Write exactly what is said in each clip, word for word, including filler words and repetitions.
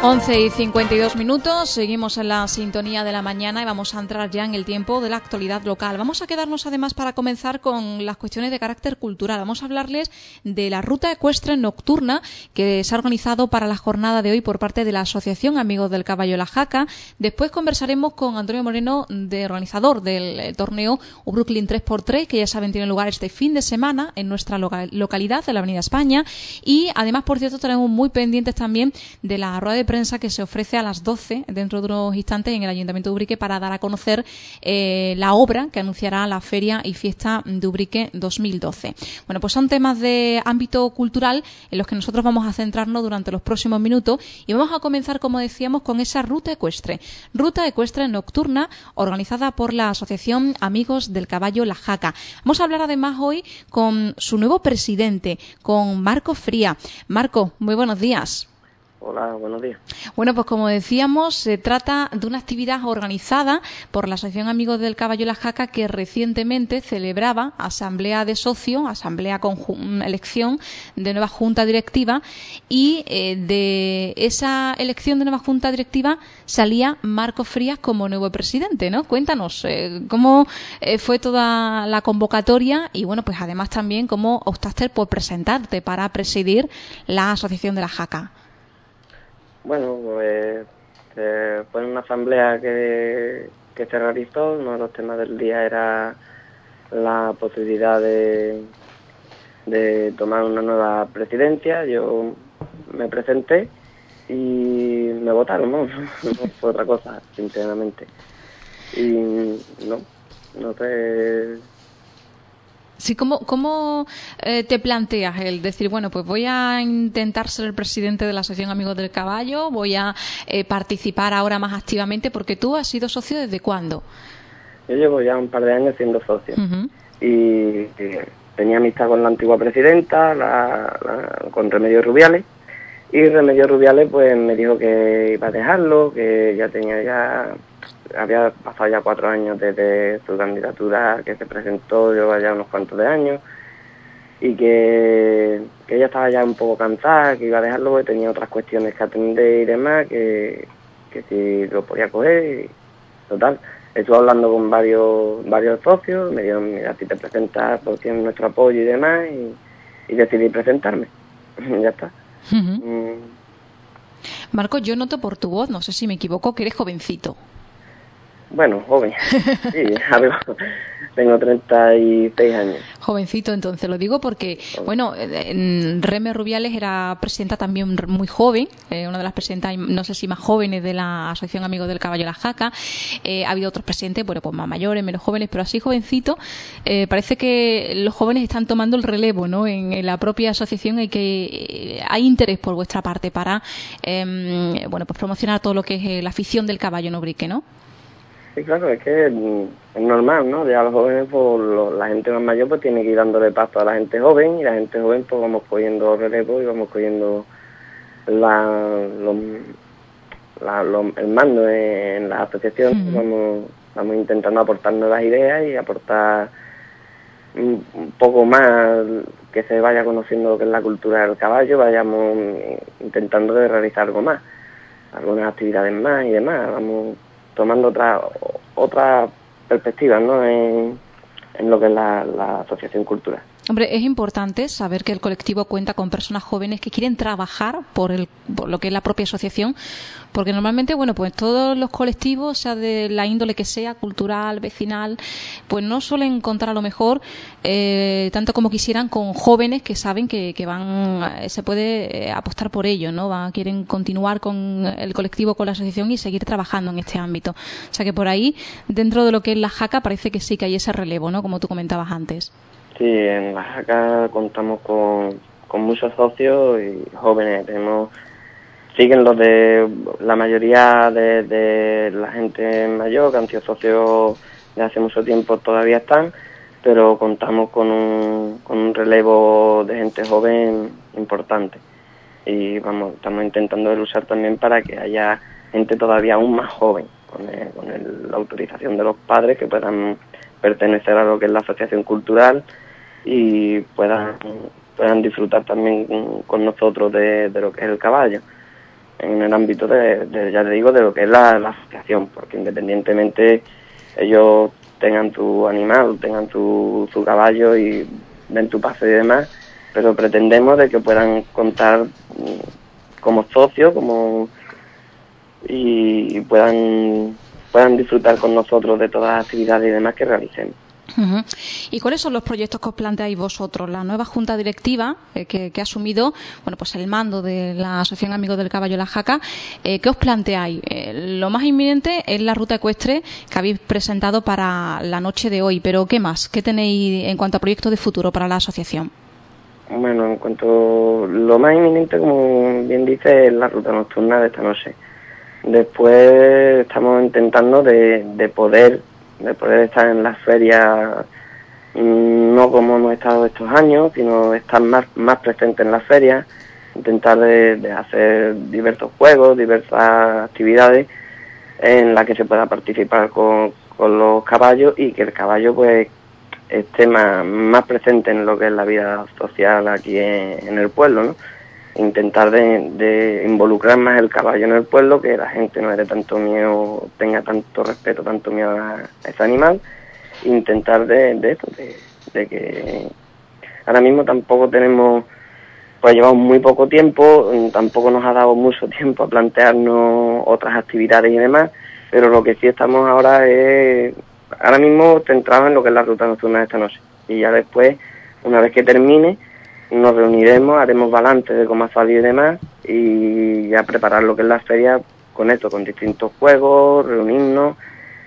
once y cincuenta y dos minutos, seguimos en la sintonía de la mañana y vamos a entrar ya en el tiempo de la actualidad local. Vamos a quedarnos además para comenzar con las cuestiones de carácter cultural. Vamos a hablarles de la ruta ecuestre nocturna que se ha organizado para la jornada de hoy por parte de la Asociación Amigos del Caballo La Jaca. Después conversaremos con Antonio Moreno, de organizador del torneo Brooklyn tres por tres, que ya saben tiene lugar este fin de semana en nuestra loca- localidad, en la Avenida España. Y además, por cierto, tenemos muy pendientes también de la rueda de prensa que se ofrece a las doce, dentro de unos instantes, en el Ayuntamiento de Ubrique, para dar a conocer eh, la obra que anunciará la Feria y Fiesta de Ubrique dos mil doce. Bueno, pues son temas de ámbito cultural en los que nosotros vamos a centrarnos durante los próximos minutos y vamos a comenzar, como decíamos, con esa ruta ecuestre. Ruta ecuestre nocturna organizada por la Asociación Amigos del Caballo La Jaca. Vamos a hablar además hoy con su nuevo presidente, con Marco Fría. Marco, muy buenos días. Hola, buenos días. Bueno, pues como decíamos, se trata de una actividad organizada por la Asociación Amigos del Caballo La Jaca, que recientemente celebraba asamblea de socios, asamblea con elección de nueva junta directiva, y eh, de esa elección de nueva junta directiva salía Marco Frías como nuevo presidente, ¿no? Cuéntanos eh, cómo eh, fue toda la convocatoria y, bueno, pues además también cómo optaste por presentarte para presidir la Asociación de La Jaca. Bueno, pues eh, fue una asamblea que, que se realizó. Uno de los temas del día era la posibilidad de, de tomar una nueva presidencia. Yo me presenté y me votaron, ¿no? No fue otra cosa, sinceramente. Y no, no sé... Sí, ¿cómo, cómo eh, te planteas el decir, bueno, pues voy a intentar ser el presidente de la Asociación Amigos del Caballo, voy a eh, participar ahora más activamente, porque tú has sido socio ¿desde cuándo? Yo llevo ya un par de años siendo socio. Uh-huh. y, y tenía amistad con la antigua presidenta, la, la, con Remedios Rubiales, y Remedios Rubiales pues me dijo que iba a dejarlo, que ya tenía ya... había pasado ya cuatro años desde su candidatura que se presentó, lleva ya unos cuantos de años, y que, que ella estaba ya un poco cansada, que iba a dejarlo porque tenía otras cuestiones que atender y demás, que, que si lo podía coger, y total. Estuve hablando con varios varios socios, me dijeron, mira, si te presentas, pues tienes nuestro apoyo y demás, y, y decidí presentarme. Ya está. Uh-huh. Mm. Marco, yo noto por tu voz, no sé si me equivoco, que eres jovencito. Bueno, joven, sí, algo. Tengo treinta y seis años. Jovencito, entonces, lo digo porque, bueno, Reme Rubiales era presidenta también muy joven, eh, una de las presidentas, no sé si más jóvenes de la Asociación Amigos del Caballo La Jaca. Eh, ha habido otros presidentes, bueno, pues más mayores, menos jóvenes, pero así jovencito. Eh, parece que los jóvenes están tomando el relevo, ¿no? En, en la propia asociación y que eh, hay interés por vuestra parte para, eh, bueno, pues promocionar todo lo que es eh, la afición del caballo en Ubrique, ¿no? Sí, claro, es que es normal, ¿no? Ya los jóvenes, pues lo, la gente más mayor pues tiene que ir dándole paso a la gente joven, y la gente joven pues vamos cogiendo relevo y vamos cogiendo la, lo, la, lo, el mando en, en la asociación. Mm. Vamos, vamos intentando aportar nuevas ideas y aportar un, un poco más, que se vaya conociendo lo que es la cultura del caballo, vayamos intentando de realizar algo más, algunas actividades más y demás, vamos tomando otra otra perspectiva, ¿no? en, en lo que es la, la asociación cultural. Hombre, es importante saber que el colectivo cuenta con personas jóvenes que quieren trabajar por, el, por lo que es la propia asociación, porque normalmente, bueno, pues todos los colectivos, sea de la índole que sea, cultural, vecinal, pues no suelen contar a lo mejor eh, tanto como quisieran con jóvenes que saben que, que van, se puede apostar por ello, ¿no? Va, quieren continuar con el colectivo, con la asociación y seguir trabajando en este ámbito. O sea que por ahí, dentro de lo que es la Jaca, parece que sí que hay ese relevo, ¿no? Como tú comentabas antes. Sí, en la Jaca contamos con, con muchos socios y jóvenes. Tenemos, siguen los de la mayoría de, de la gente mayor, que han sido socios de hace mucho tiempo, todavía están, pero contamos con un, con un relevo de gente joven importante. Y vamos, estamos intentando luchar también para que haya gente todavía aún más joven, con, el, con el, la autorización de los padres, que puedan pertenecer a lo que es la asociación cultural y puedan, puedan disfrutar también con nosotros de, de lo que es el caballo. en el ámbito de, de, ya te digo, de lo que es la, la asociación, porque independientemente ellos tengan tu animal, tengan tu, tu caballo y den tu paso y demás, pero pretendemos de que puedan contar como socios, como y puedan puedan disfrutar con nosotros de todas las actividades y demás que realicemos. Uh-huh. ¿Y cuáles son los proyectos que os planteáis vosotros? La nueva junta directiva eh, que, que ha asumido, bueno, pues el mando de la Asociación Amigos del Caballo La Jaca, eh, ¿qué os planteáis? Eh, lo más inminente es la ruta ecuestre que habéis presentado para la noche de hoy, pero ¿qué más? ¿Qué tenéis en cuanto a proyectos de futuro para la asociación? Bueno, en cuanto lo más inminente, como bien dice, es la ruta nocturna de esta noche. Después estamos intentando de, de poder de poder estar en las ferias, no como hemos estado estos años, sino estar más más presentes en las ferias, intentar de, de hacer diversos juegos, diversas actividades en las que se pueda participar con, con los caballos y que el caballo pues esté más, más presente en lo que es la vida social aquí en, en el pueblo, ¿no? Intentar de, de involucrar más el caballo en el pueblo, que la gente no le dé tanto miedo, tenga tanto respeto, tanto miedo a, a ese animal. Intentar de, de esto, de, de que ahora mismo tampoco tenemos, pues llevamos muy poco tiempo, tampoco nos ha dado mucho tiempo a plantearnos otras actividades y demás, pero lo que sí estamos ahora es, ahora mismo centrados en lo que es la ruta nocturna de esta noche. Y ya después, una vez que termine, nos reuniremos, haremos balance de cómo ha salido y demás, y ya preparar lo que es la feria con esto, con distintos juegos, reunirnos,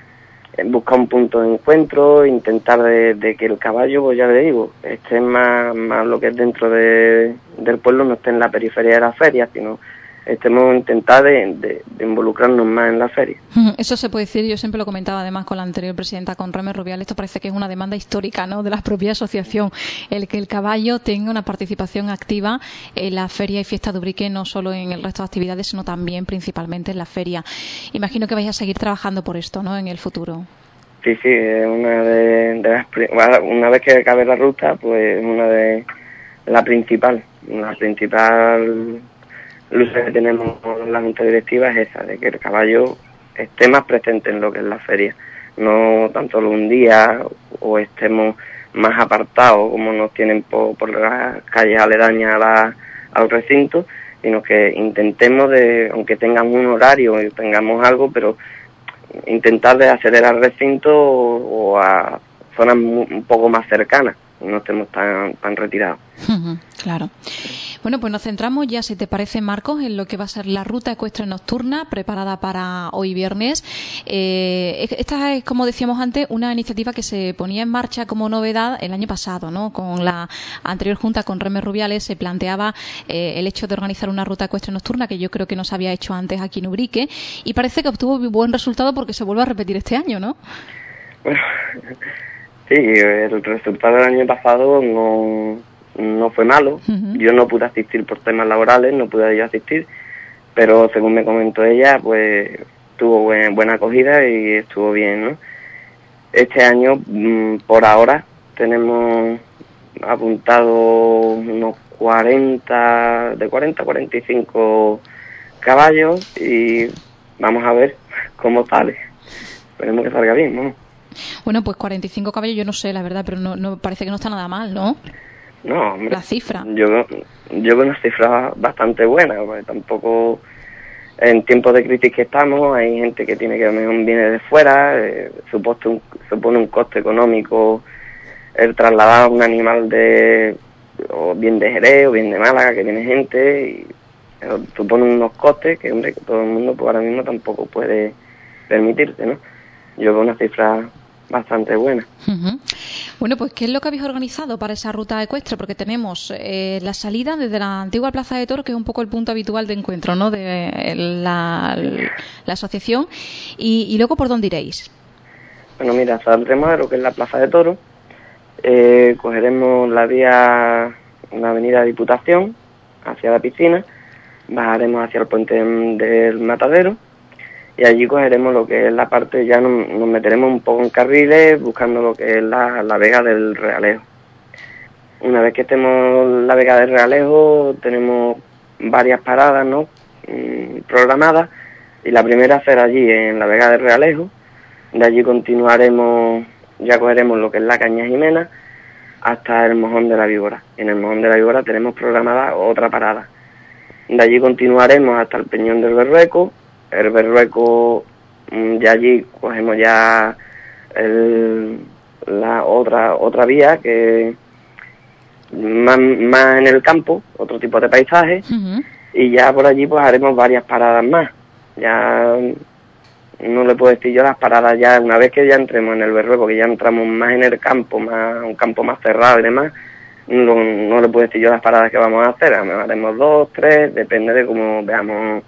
buscar un punto de encuentro, intentar de, de que el caballo, pues ya le digo, esté más, más lo que es dentro de, del pueblo, no esté en la periferia de la feria, sino estemos intentar de, de, de involucrarnos más en la feria. Eso se puede decir, yo siempre lo comentaba además con la anterior presidenta, con Remer Rubial, esto parece que es una demanda histórica, ¿no?, de la propia asociación, el que el caballo tenga una participación activa en la feria y fiesta de Ubrique, no solo en el resto de actividades, sino también principalmente en la feria. Imagino que vais a seguir trabajando por esto, ¿no?, en el futuro. Sí, sí, una de, de las, una vez que acabe la ruta, pues una de la principal, la principal lucha que tenemos en la junta directiva es esa, de que el caballo esté más presente en lo que es la feria, no tan solo un día o estemos más apartados como nos tienen por, por las calles aledañas a la, al recinto, sino que intentemos de, aunque tengan un horario y tengamos algo, pero intentar de acceder al recinto o, o a zonas muy, un poco más cercanas, no estemos tan, tan retirados. Claro. Bueno, pues nos centramos ya, si te parece, Marcos, en lo que va a ser la ruta ecuestre nocturna preparada para hoy viernes. Eh, esta es, como decíamos antes, una iniciativa que se ponía en marcha como novedad el año pasado, ¿no? Con la anterior junta, con Remer Rubiales, se planteaba eh, el hecho de organizar una ruta ecuestre nocturna que yo creo que no se había hecho antes aquí en Ubrique, y parece que obtuvo buen resultado porque se vuelve a repetir este año, ¿no? Bueno, sí, el resultado del año pasado no... no fue malo. Uh-huh. Yo no pude asistir por temas laborales, no pude yo asistir, pero según me comentó ella, pues tuvo buena, buena acogida y estuvo bien, ¿no? Este año, mmm, por ahora, tenemos apuntado unos cuarenta, de cuarenta a cuarenta y cinco caballos y vamos a ver cómo sale. Esperemos que salga bien, ¿no? Bueno, pues cuarenta y cinco caballos yo no sé, la verdad, pero no, no parece que no está nada mal, ¿no? No, hombre, la cifra. Yo, yo veo una cifra bastante buena, porque tampoco en tiempos de crisis que estamos, hay gente que tiene que venir viene de fuera, eh, supone, un, supone un coste económico el trasladar un animal de o bien de Jerez o bien de Málaga, que viene gente, y eh, supone unos costes que, hombre, que todo el mundo pues, ahora mismo tampoco puede permitirse, ¿no? Yo veo una cifra bastante buena. Uh-huh. Bueno, pues ¿qué es lo que habéis organizado para esa ruta ecuestre? Porque tenemos eh, la salida desde la antigua Plaza de Toros, que es un poco el punto habitual de encuentro, ¿no?, de la, la asociación, y, y luego ¿por dónde iréis? Bueno, mira, saldremos de lo que es la Plaza de Toros, eh, cogeremos la vía, la avenida Diputación, hacia la piscina, bajaremos hacia el puente del Matadero, y allí cogeremos lo que es la parte, ya nos, nos meteremos un poco en carriles, buscando lo que es la, la Vega del Realejo. Una vez que estemos en la Vega del Realejo, tenemos varias paradas, ¿no?, mmm, programadas, y la primera será allí en la Vega del Realejo. De allí continuaremos, ya cogeremos lo que es la Caña Jimena hasta el Mojón de la Víbora. En el Mojón de la Víbora tenemos programada otra parada. De allí continuaremos hasta el Peñón del Berrueco. El Berrueco, ya allí cogemos ya el, la otra otra vía que más, más en el campo, otro tipo de paisaje, uh-huh. Y ya por allí pues haremos varias paradas más. Ya no le puedo decir yo las paradas ya, una vez que ya entremos en el Berrueco, que ya entramos más en el campo, más un campo más cerrado y demás, no, no le puedo decir yo las paradas que vamos a hacer, haremos dos, tres, depende de cómo veamos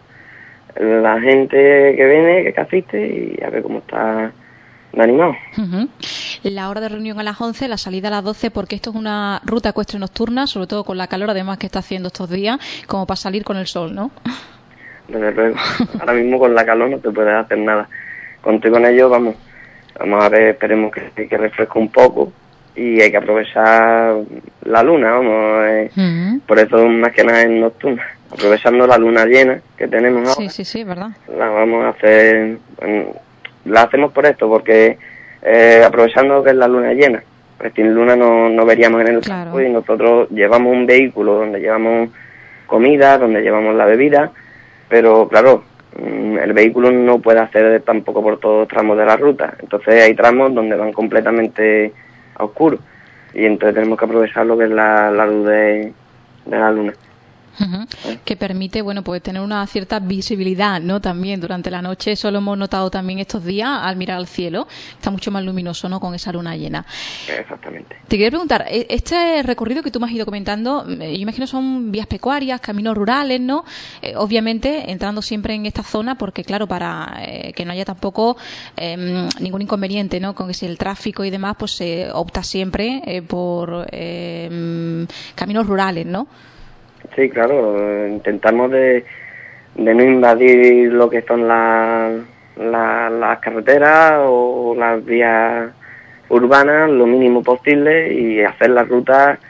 la gente que viene, que asiste, y a ver cómo está de animado. Uh-huh. La hora de reunión a las once, la salida a las doce, porque esto es una ruta ecuestre nocturna, sobre todo con la calor además que está haciendo estos días, como para salir con el sol, ¿no? Desde luego, ahora mismo con la calor no te puedes hacer nada. Contigo con ello, vamos, vamos a ver, esperemos que, que refresque un poco, y hay que aprovechar la luna, vamos, eh, uh-huh. Por eso más que nada es nocturna, aprovechando la luna llena que tenemos ahora. Sí, sí, sí, verdad. La vamos a hacer, bueno, la hacemos por esto, porque eh, aprovechando que es la luna llena, pues sin luna no, no veríamos en el claro. campo, y nosotros llevamos un vehículo donde llevamos comida, donde llevamos la bebida, pero claro, el vehículo no puede hacer tampoco por todos los tramos de la ruta, entonces hay tramos donde van completamente a oscuro, y entonces tenemos que aprovechar lo que es la, la luz de, de la luna. Uh-huh. ¿Eh? Que permite, bueno, pues tener una cierta visibilidad, ¿no? También durante la noche, eso lo hemos notado también estos días al mirar al cielo, está mucho más luminoso, ¿no? Con esa luna llena. Exactamente. Te quería preguntar, este recorrido que tú me has ido comentando, yo imagino son vías pecuarias, caminos rurales, ¿no? Eh, obviamente entrando siempre en esta zona, porque claro, para eh, que no haya tampoco eh, ningún inconveniente, ¿no? Con que si el tráfico y demás, pues se eh, opta siempre eh, por eh, caminos rurales, ¿no? Sí, claro, intentamos de, de no invadir lo que son las la, las carreteras o las vías urbanas lo mínimo posible, y hacer las rutas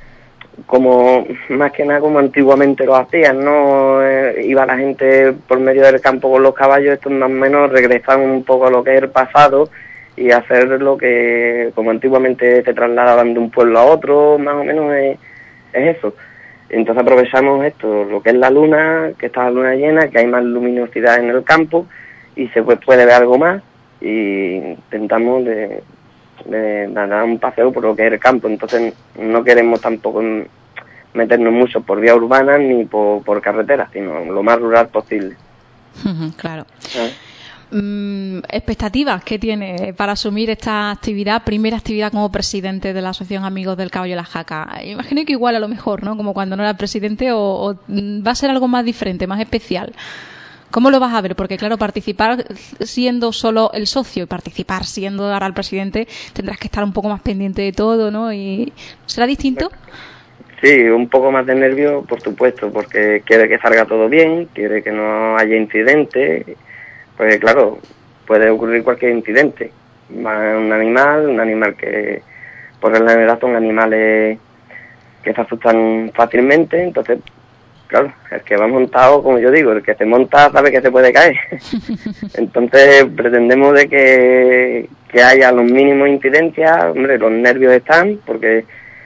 como, más que nada como antiguamente lo hacían, ¿no? Eh, iba la gente por medio del campo con los caballos, estos más o menos regresan un poco a lo que es el pasado y hacer lo que como antiguamente se trasladaban de un pueblo a otro, más o menos es, es eso. Entonces aprovechamos esto, lo que es la luna, que está la luna llena, que hay más luminosidad en el campo y se puede, puede ver algo más, y intentamos de, de, de dar un paseo por lo que es el campo. Entonces no queremos tampoco meternos mucho por vía urbana ni por, por carretera, sino lo más rural posible. Claro. ¿Eh? Mm, ¿expectativas que tiene para asumir esta actividad, primera actividad como presidente de la Asociación Amigos del Caballo y la Jaca? Imagino que igual a lo mejor, ¿no? Como cuando no era presidente, o, o va a ser algo más diferente, más especial. ¿Cómo lo vas a ver? Porque claro, participar siendo solo el socio y participar siendo ahora el presidente, tendrás que estar un poco más pendiente de todo, ¿no? Y ¿será distinto? Sí, un poco más de nervio, por supuesto, porque quiere que salga todo bien, quiere que no haya incidentes. Pues claro, puede ocurrir cualquier incidente. Va un animal, un animal que por la verdad son animales que se asustan fácilmente, entonces, claro, el que va montado, como yo digo, el que se monta sabe que se puede caer. Entonces pretendemos de que, que haya los mínimos incidencias. Hombre, los nervios están, porque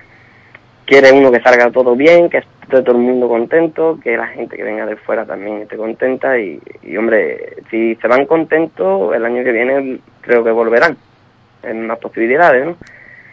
quiere uno que salga todo bien, que esté todo el mundo contento, que la gente que venga de fuera también esté contenta, y, y hombre, si se van contentos, el año que viene creo que volverán, en más posibilidades, ¿no?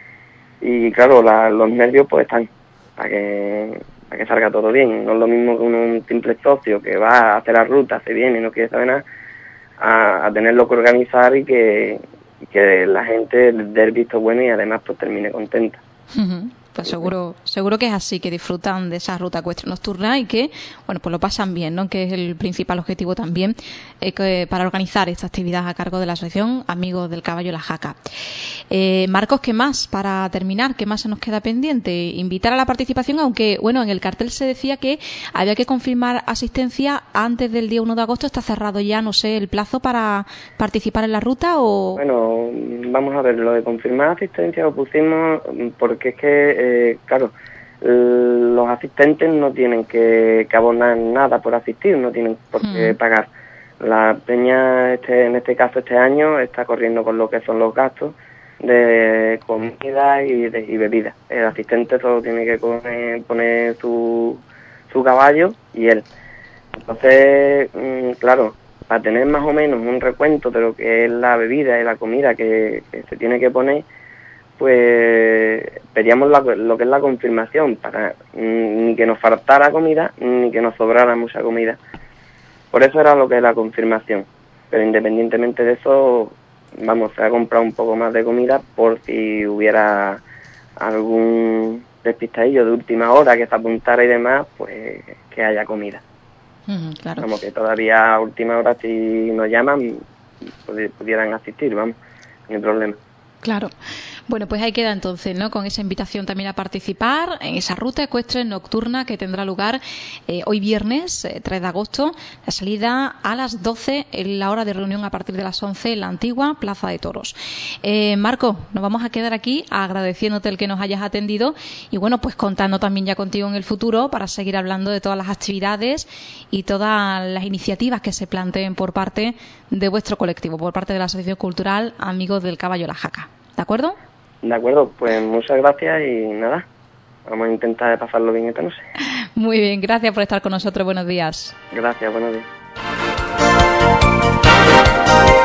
Y claro, la, los nervios pues están, para que, para que salga todo bien. No es lo mismo que uno, un simple socio que va a hacer la ruta, se viene y no quiere saber nada, a, a tenerlo que organizar y que, y que la gente dé el visto bueno y además pues termine contenta. Uh-huh. Pues seguro, seguro que es así, que disfrutan de esa ruta ecuestre nocturna y que, bueno, pues lo pasan bien, ¿no? Que es el principal objetivo también eh, que, para organizar esta actividad a cargo de la Asociación Amigos del Caballo y la Jaca. Eh, Marcos, ¿qué más para terminar? ¿Qué más se nos queda pendiente? Invitar a la participación, aunque, bueno, en el cartel se decía que había que confirmar asistencia antes del día uno de agosto. ¿Está cerrado ya, no sé, el plazo para participar en la ruta o...? Bueno, vamos a ver, lo de confirmar asistencia lo pusimos porque es que, eh, claro, los asistentes no tienen que, que abonar nada por asistir, no tienen por qué pagar. La peña, este, en este caso este año, está corriendo con lo que son los gastos de comida y, de, y bebida. El asistente solo tiene que poner, poner su, su caballo y él. Entonces, mmm, claro, para tener más o menos un recuento de lo que es la bebida y la comida que, que se tiene que poner, pues pedíamos la, lo que es la confirmación, para mmm, ni que nos faltara comida, ni que nos sobrara mucha comida. Por eso era lo que es la confirmación. Pero independientemente de eso, vamos a comprar un poco más de comida por si hubiera algún despistadillo de última hora que se apuntara y demás, pues que haya comida. Mm, claro. Como que todavía a última hora, si nos llaman, pudieran asistir, vamos, no hay problema. Claro. Bueno, pues ahí queda entonces, ¿no? Con esa invitación también a participar en esa ruta ecuestre nocturna que tendrá lugar eh, hoy viernes, eh, tres de agosto, la salida a las doce, en la hora de reunión a partir de las once en la antigua Plaza de Toros. Eh, Marco, nos vamos a quedar aquí agradeciéndote el que nos hayas atendido y bueno, pues contando también ya contigo en el futuro para seguir hablando de todas las actividades y todas las iniciativas que se planteen por parte de vuestro colectivo, por parte de la Asociación Cultural Amigos del Caballo La Jaca. ¿De acuerdo? De acuerdo, pues muchas gracias y nada, vamos a intentar pasarlo bien esta noche. Muy bien, gracias por estar con nosotros, buenos días. Gracias, buenos días.